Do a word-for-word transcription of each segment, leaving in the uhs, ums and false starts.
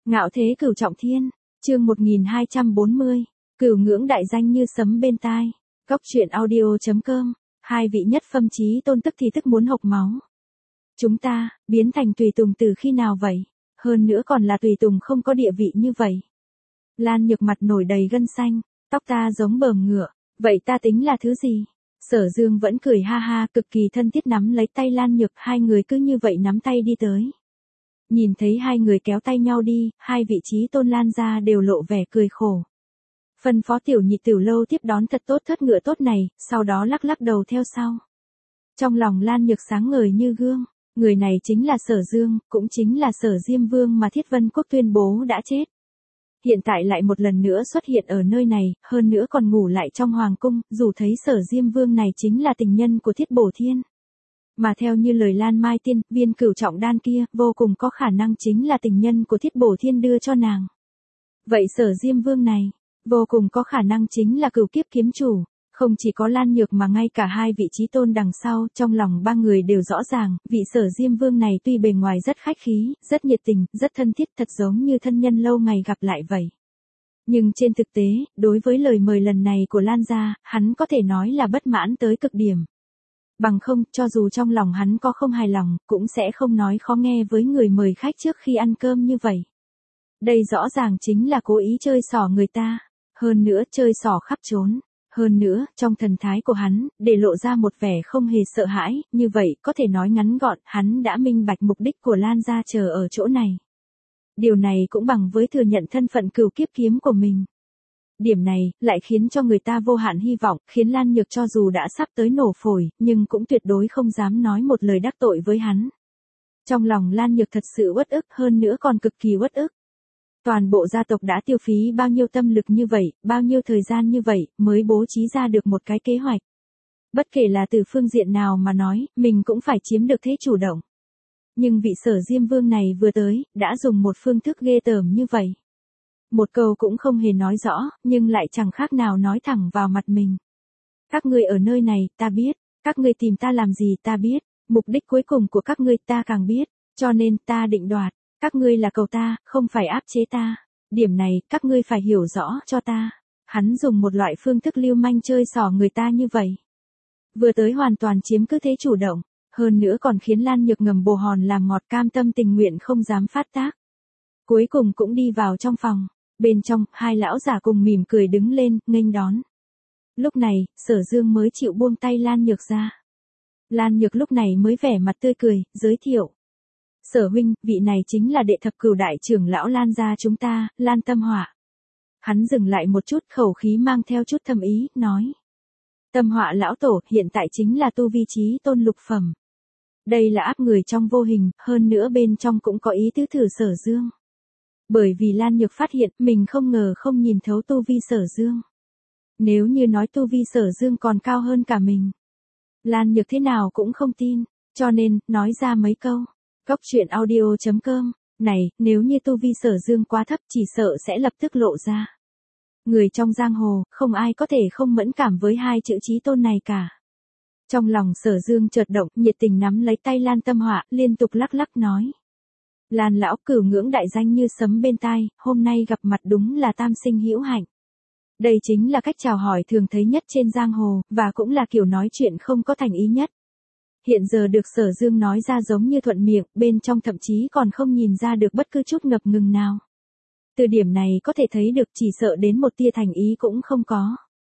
Ngạo thế cửu trọng thiên, chương một nghìn hai trăm bốn mươi, cửu ngưỡng đại danh như sấm bên tai. Góc truyện audio chấm com, hai vị nhất phẩm chí tôn tức thì tức muốn hộc máu. Chúng ta, biến thành tùy tùng từ khi nào vậy? Hơn nữa còn là tùy tùng không có địa vị như vậy. Lan Nhược mặt nổi đầy gân xanh, tóc ta giống bờm ngựa, vậy ta tính là thứ gì? Sở Dương vẫn cười ha ha, cực kỳ thân thiết nắm lấy tay Lan Nhược, hai người cứ như vậy nắm tay đi tới. Nhìn thấy hai người kéo tay nhau đi, hai vị chí tôn Lan gia đều lộ vẻ cười khổ. Phân phó tiểu nhị Tiểu Lâu tiếp đón thật tốt thất ngựa tốt này, sau đó lắc lắc đầu theo sau. Trong lòng Lan Nhược sáng ngời như gương, người này chính là Sở Dương, cũng chính là Sở Diêm Vương mà Thiết Vân Quốc tuyên bố đã chết. Hiện tại lại một lần nữa xuất hiện ở nơi này, hơn nữa còn ngủ lại trong hoàng cung, dù thấy Sở Diêm Vương này chính là tình nhân của Thiết Bổ Thiên. Mà theo như lời Lan Mai Tiên, viên cửu trọng đan kia, vô cùng có khả năng chính là tình nhân của Thiết Bổ Thiên đưa cho nàng. Vậy Sở Diêm Vương này, vô cùng có khả năng chính là cửu kiếp kiếm chủ. Không chỉ có Lan Nhược mà ngay cả hai vị chí tôn đằng sau, trong lòng ba người đều rõ ràng, vị Sở Diêm Vương này tuy bề ngoài rất khách khí, rất nhiệt tình, rất thân thiết, thật giống như thân nhân lâu ngày gặp lại vậy. Nhưng trên thực tế, đối với lời mời lần này của Lan gia, hắn có thể nói là bất mãn tới cực điểm. Bằng không, cho dù trong lòng hắn có không hài lòng, cũng sẽ không nói khó nghe với người mời khách trước khi ăn cơm như vậy. Đây rõ ràng chính là cố ý chơi xỏ người ta, hơn nữa chơi xỏ khắp trốn. Hơn nữa, trong thần thái của hắn, để lộ ra một vẻ không hề sợ hãi, như vậy, có thể nói ngắn gọn, hắn đã minh bạch mục đích của Lan gia chờ ở chỗ này. Điều này cũng bằng với thừa nhận thân phận cửu kiếp kiếm của mình. Điểm này, lại khiến cho người ta vô hạn hy vọng, khiến Lan Nhược cho dù đã sắp tới nổ phổi, nhưng cũng tuyệt đối không dám nói một lời đắc tội với hắn. Trong lòng Lan Nhược thật sự uất ức, hơn nữa còn cực kỳ uất ức. Toàn bộ gia tộc đã tiêu phí bao nhiêu tâm lực như vậy, bao nhiêu thời gian như vậy, mới bố trí ra được một cái kế hoạch. Bất kể là từ phương diện nào mà nói, mình cũng phải chiếm được thế chủ động. Nhưng vị Sở Diêm Vương này vừa tới, đã dùng một phương thức ghê tởm như vậy. Một câu cũng không hề nói rõ, nhưng lại chẳng khác nào nói thẳng vào mặt mình. Các ngươi ở nơi này, ta biết, các ngươi tìm ta làm gì ta biết, mục đích cuối cùng của các ngươi ta càng biết, cho nên ta định đoạt. Các ngươi là cầu ta, không phải áp chế ta. Điểm này, các ngươi phải hiểu rõ cho ta. Hắn dùng một loại phương thức lưu manh chơi xỏ người ta như vậy. Vừa tới hoàn toàn chiếm cứ thế chủ động. Hơn nữa còn khiến Lan Nhược ngầm bồ hòn làm ngọt cam tâm tình nguyện không dám phát tác. Cuối cùng cũng đi vào trong phòng. Bên trong, hai lão giả cùng mỉm cười đứng lên, nghênh đón. Lúc này, Sở Dương mới chịu buông tay Lan Nhược ra. Lan Nhược lúc này mới vẻ mặt tươi cười, giới thiệu. Sở huynh, vị này chính là đệ thập cửu đại trưởng lão Lan gia chúng ta, Lan Tâm Họa. Hắn dừng lại một chút, khẩu khí mang theo chút thâm ý, nói. Tâm Họa lão tổ, hiện tại chính là tu vi chí tôn lục phẩm. Đây là áp người trong vô hình, hơn nữa bên trong cũng có ý tứ thử Sở Dương. Bởi vì Lan Nhược phát hiện, mình không ngờ không nhìn thấu tu vi Sở Dương. Nếu như nói tu vi Sở Dương còn cao hơn cả mình, Lan Nhược thế nào cũng không tin, cho nên, nói ra mấy câu. Góc truyện audio chấm com, này, nếu như tu vi Sở Dương quá thấp chỉ sợ sẽ lập tức lộ ra. Người trong giang hồ, không ai có thể không mẫn cảm với hai chữ chí tôn này cả. Trong lòng Sở Dương chợt động, nhiệt tình nắm lấy tay Lan Tâm Họa, liên tục lắc lắc nói. Lan lão, cửu ngưỡng đại danh như sấm bên tai, hôm nay gặp mặt đúng là tam sinh hữu hạnh. Đây chính là cách chào hỏi thường thấy nhất trên giang hồ, và cũng là kiểu nói chuyện không có thành ý nhất. Hiện giờ được Sở Dương nói ra giống như thuận miệng, bên trong thậm chí còn không nhìn ra được bất cứ chút ngập ngừng nào. Từ điểm này có thể thấy được chỉ sợ đến một tia thành ý cũng không có.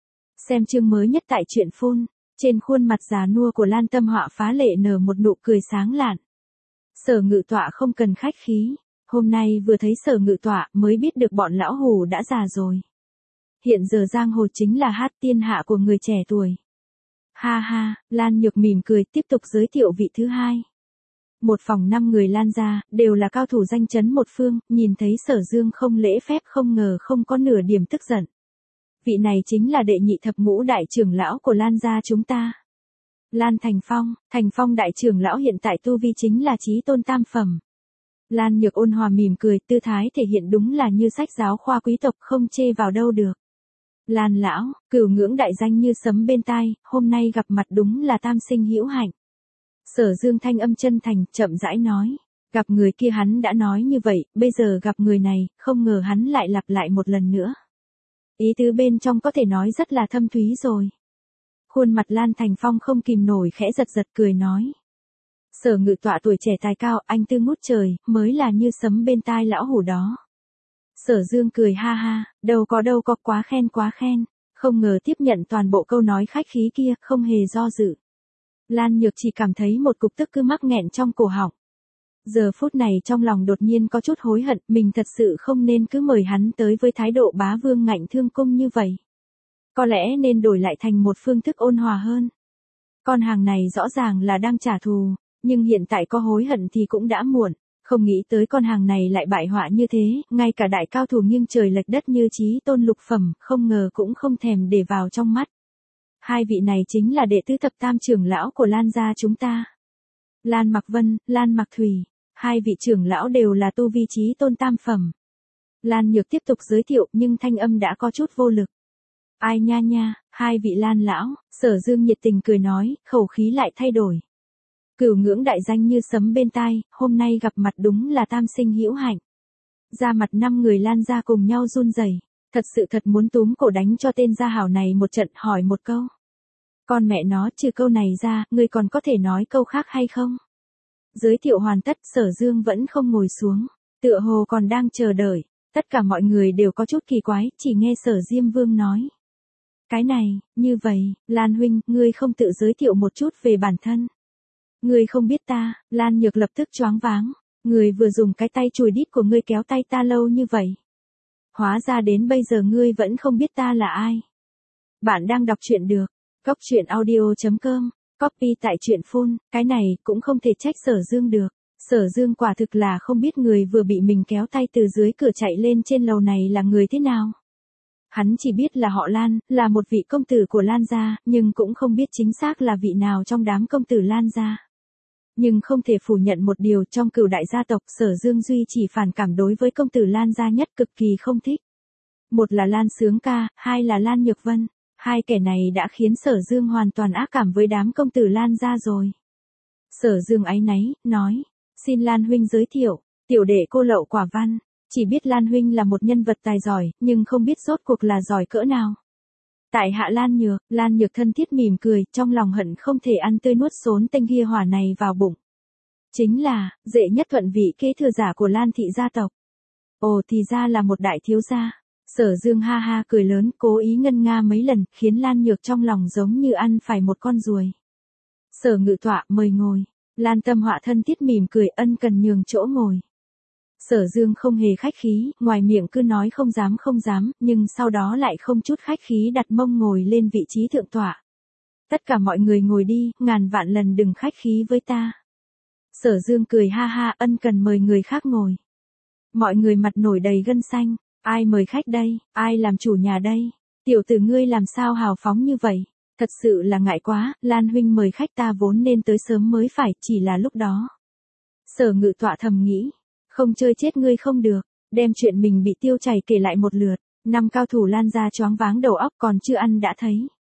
Xem chương mới nhất tại truyện phun, trên khuôn mặt già nua của Lan Tâm Họa phá lệ nở một nụ cười sáng lạn. Sở Ngự Tọa không cần khách khí, hôm nay vừa thấy Sở Ngự Tọa mới biết được bọn lão hù đã già rồi. Hiện giờ giang hồ chính là hát tiên hạ của người trẻ tuổi. Ha ha, Lan Nhược mỉm cười tiếp tục giới thiệu vị thứ hai. Một phòng năm người Lan gia, đều là cao thủ danh chấn một phương, nhìn thấy Sở Dương không lễ phép không ngờ không có nửa điểm tức giận. Vị này chính là đệ nhị thập ngũ đại trưởng lão của Lan gia chúng ta. Lan Thành Phong, Thành Phong đại trưởng lão hiện tại tu vi chính là chí tôn tam phẩm. Lan Nhược ôn hòa mỉm cười, tư thái thể hiện đúng là như sách giáo khoa quý tộc không chê vào đâu được. Lan lão, cửu ngưỡng đại danh như sấm bên tai, hôm nay gặp mặt đúng là tam sinh hữu hạnh. Sở Dương thanh âm chân thành, chậm rãi nói. Gặp người kia hắn đã nói như vậy, bây giờ gặp người này, không ngờ hắn lại lặp lại một lần nữa. Ý tứ bên trong có thể nói rất là thâm thúy rồi. Khuôn mặt Lan Thành Phong không kìm nổi khẽ giật giật cười nói. Sở Ngự Tọa tuổi trẻ tài cao, anh tư ngút trời, mới là như sấm bên tai lão hủ đó. Sở Dương cười ha ha, đâu có đâu có, quá khen quá khen, không ngờ tiếp nhận toàn bộ câu nói khách khí kia, không hề do dự. Lan Nhược chỉ cảm thấy một cục tức cứ mắc nghẹn trong cổ họng. Giờ phút này trong lòng đột nhiên có chút hối hận, mình thật sự không nên cứ mời hắn tới với thái độ bá vương ngạnh thương cung như vậy. Có lẽ nên đổi lại thành một phương thức ôn hòa hơn. Con hàng này rõ ràng là đang trả thù, nhưng hiện tại có hối hận thì cũng đã muộn. Không nghĩ tới con hàng này lại bại họa như thế, ngay cả đại cao thủ nghiêng trời lệch đất như Chí Tôn lục phẩm, không ngờ cũng không thèm để vào trong mắt. Hai vị này chính là đệ tứ thập tam trưởng lão của Lan gia chúng ta. Lan Mặc Vân, Lan Mặc Thủy, hai vị trưởng lão đều là tu vi Chí Tôn tam phẩm. Lan Nhược tiếp tục giới thiệu nhưng thanh âm đã có chút vô lực. Ai nha nha, hai vị Lan lão, Sở Dương nhiệt tình cười nói, khẩu khí lại thay đổi. Cửu ngưỡng đại danh như sấm bên tai, hôm nay gặp mặt đúng là tam sinh hữu hạnh. Ra mặt năm người Lan gia cùng nhau run rẩy, thật sự thật muốn túm cổ đánh cho tên gia hảo này một trận, hỏi một câu. Con mẹ nó, trừ câu này ra, ngươi còn có thể nói câu khác hay không? Giới thiệu hoàn tất, Sở Dương vẫn không ngồi xuống, tựa hồ còn đang chờ đợi. Tất cả mọi người đều có chút kỳ quái, chỉ nghe Sở Diêm Vương nói. Cái này, như vậy, Lan huynh, ngươi không tự giới thiệu một chút về bản thân. Ngươi không biết ta, Lan Nhược lập tức choáng váng. Ngươi vừa dùng cái tay chùi đít của ngươi kéo tay ta lâu như vậy. Hóa ra đến bây giờ ngươi vẫn không biết ta là ai. Bạn đang đọc truyện được. Cóc truyện audio chấm com, copy tại truyện phone, cái này cũng không thể trách Sở Dương được. Sở Dương quả thực là không biết người vừa bị mình kéo tay từ dưới cửa chạy lên trên lầu này là người thế nào. Hắn chỉ biết là họ Lan, là một vị công tử của Lan gia, nhưng cũng không biết chính xác là vị nào trong đám công tử Lan gia. Nhưng không thể phủ nhận một điều, trong cửu đại gia tộc, Sở Dương duy chỉ phản cảm đối với công tử Lan gia nhất, cực kỳ không thích. Một là Lan Sướng Ca, hai là Lan Nhược Vân. Hai kẻ này đã khiến Sở Dương hoàn toàn ác cảm với đám công tử Lan gia rồi. Sở Dương áy náy, nói, xin Lan huynh giới thiệu, tiểu đệ cô Lậu Quả Văn, chỉ biết Lan huynh là một nhân vật tài giỏi, nhưng không biết rốt cuộc là giỏi cỡ nào. Tại hạ Lan Nhược, Lan Nhược thân thiết mỉm cười, trong lòng hận không thể ăn tươi nuốt xốn tên kia hỏa này vào bụng. Chính là, Dệ Nhất Thuận vị kế thừa giả của Lan thị gia tộc. Ồ, thì ra là một đại thiếu gia. Sở Dương ha ha cười lớn, cố ý ngân nga mấy lần, khiến Lan Nhược trong lòng giống như ăn phải một con ruồi. Sở Ngự Tọa, mời ngồi. Lan Tâm Họa thân thiết mỉm cười, ân cần nhường chỗ ngồi. Sở Dương không hề khách khí, ngoài miệng cứ nói không dám không dám, nhưng sau đó lại không chút khách khí đặt mông ngồi lên vị trí thượng tọa. Tất cả mọi người ngồi đi, ngàn vạn lần đừng khách khí với ta. Sở Dương cười ha ha, ân cần mời người khác ngồi. Mọi người mặt nổi đầy gân xanh, ai mời khách đây, ai làm chủ nhà đây, tiểu tử ngươi làm sao hào phóng như vậy, thật sự là ngại quá, Lan huynh mời khách ta vốn nên tới sớm mới phải, chỉ là lúc đó. Sở Ngự Tọa thầm nghĩ, không chơi chết ngươi không được, đem chuyện mình bị tiêu chảy kể lại một lượt, năm cao thủ Lan gia choáng váng đầu óc còn chưa ăn đã thấy.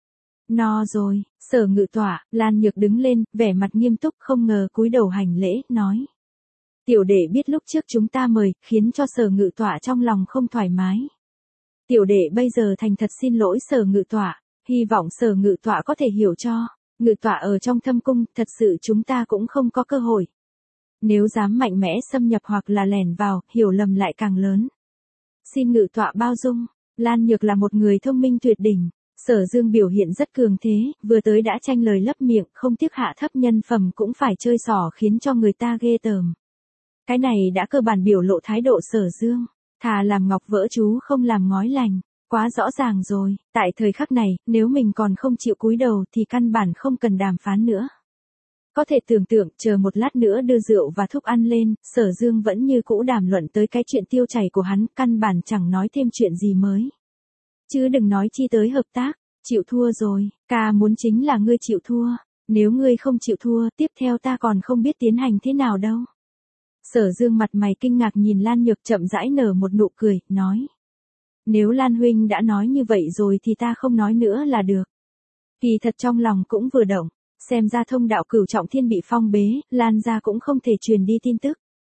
No rồi, Sở Ngự Tọa, Lan Nhược đứng lên, vẻ mặt nghiêm túc không ngờ cúi đầu hành lễ, nói. Tiểu đệ biết lúc trước chúng ta mời, khiến cho Sở Ngự Tọa trong lòng không thoải mái. Tiểu đệ bây giờ thành thật xin lỗi Sở Ngự Tọa, hy vọng Sở Ngự Tọa có thể hiểu cho, Ngự Tọa ở trong thâm cung, thật sự chúng ta cũng không có cơ hội. Nếu dám mạnh mẽ xâm nhập hoặc là lẻn vào, hiểu lầm lại càng lớn. Xin Ngự Tọa bao dung, Lan Nhược là một người thông minh tuyệt đỉnh. Sở Dương biểu hiện rất cường thế, vừa tới đã tranh lời lấp miệng, không tiếc hạ thấp nhân phẩm cũng phải chơi xỏ khiến cho người ta ghê tởm. Cái này đã cơ bản biểu lộ thái độ Sở Dương, thà làm ngọc vỡ chú không làm ngói lành, quá rõ ràng rồi, tại thời khắc này, nếu mình còn không chịu cúi đầu thì căn bản không cần đàm phán nữa. Có thể tưởng tượng, chờ một lát nữa đưa rượu và thuốc ăn lên, Sở Dương vẫn như cũ đàm luận tới cái chuyện tiêu chảy của hắn, căn bản chẳng nói thêm chuyện gì mới. Chứ đừng nói chi tới hợp tác, chịu thua rồi, ca muốn chính là ngươi chịu thua, nếu ngươi không chịu thua, tiếp theo ta còn không biết tiến hành thế nào đâu. Sở Dương mặt mày kinh ngạc nhìn Lan Nhược chậm rãi nở một nụ cười, nói. Nếu Lan huynh đã nói như vậy rồi thì ta không nói nữa là được. Kỳ thật trong lòng cũng vừa động, xem ra thông đạo cửu trọng thiên bị phong bế, Lan gia cũng không thể truyền đi tin tức.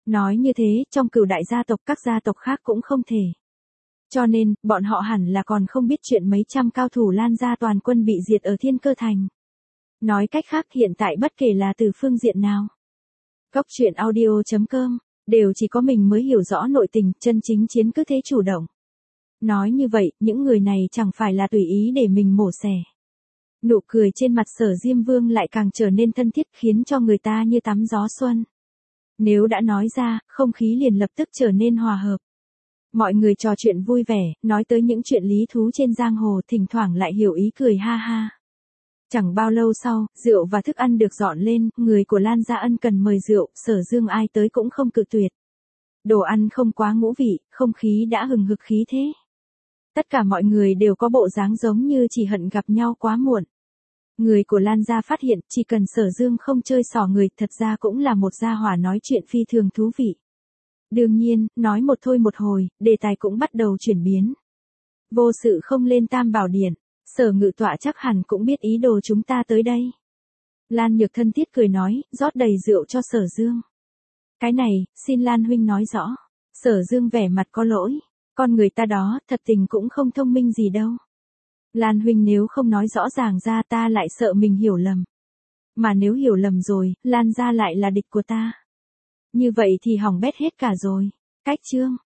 Nói như thế, trong Cửu đại gia tộc các gia tộc khác cũng không thể. Cho nên, bọn họ hẳn là còn không biết chuyện mấy trăm cao thủ Lan gia toàn quân bị diệt ở Thiên Cơ Thành. Nói cách khác hiện tại bất kể là từ phương diện nào. Góc truyện audio chấm com, đều chỉ có mình mới hiểu rõ nội tình, chân chính chiến cứ thế chủ động. Nói như vậy, những người này chẳng phải là tùy ý để mình mổ xẻ. Nụ cười trên mặt Sở Diêm Vương lại càng trở nên thân thiết khiến cho người ta như tắm gió xuân. Nếu đã nói ra, không khí liền lập tức trở nên hòa hợp. Mọi người trò chuyện vui vẻ, nói tới những chuyện lý thú trên giang hồ, thỉnh thoảng lại hiểu ý cười ha ha. Chẳng bao lâu sau, rượu và thức ăn được dọn lên, người của Lan gia ân cần mời rượu, Sở Dương ai tới cũng không cự tuyệt. Đồ ăn không quá ngũ vị, không khí đã hừng hực khí thế. Tất cả mọi người đều có bộ dáng giống như chỉ hận gặp nhau quá muộn. Người của Lan gia phát hiện, chỉ cần Sở Dương không chơi xỏ người, thật ra cũng là một gia hỏa nói chuyện phi thường thú vị. Đương nhiên, nói một thôi một hồi, đề tài cũng bắt đầu chuyển biến. Vô sự không lên Tam Bảo Điện, Sở Ngự Tọa chắc hẳn cũng biết ý đồ chúng ta tới đây. Lan Nhược thân thiết cười nói, rót đầy rượu cho Sở Dương. Cái này, xin Lan huynh nói rõ. Sở Dương vẻ mặt có lỗi, con người ta đó, thật tình cũng không thông minh gì đâu. Lan huynh nếu không nói rõ ràng ra ta lại sợ mình hiểu lầm. Mà nếu hiểu lầm rồi, Lan gia lại là địch của ta. Như vậy thì hỏng bét hết cả rồi. Cách chương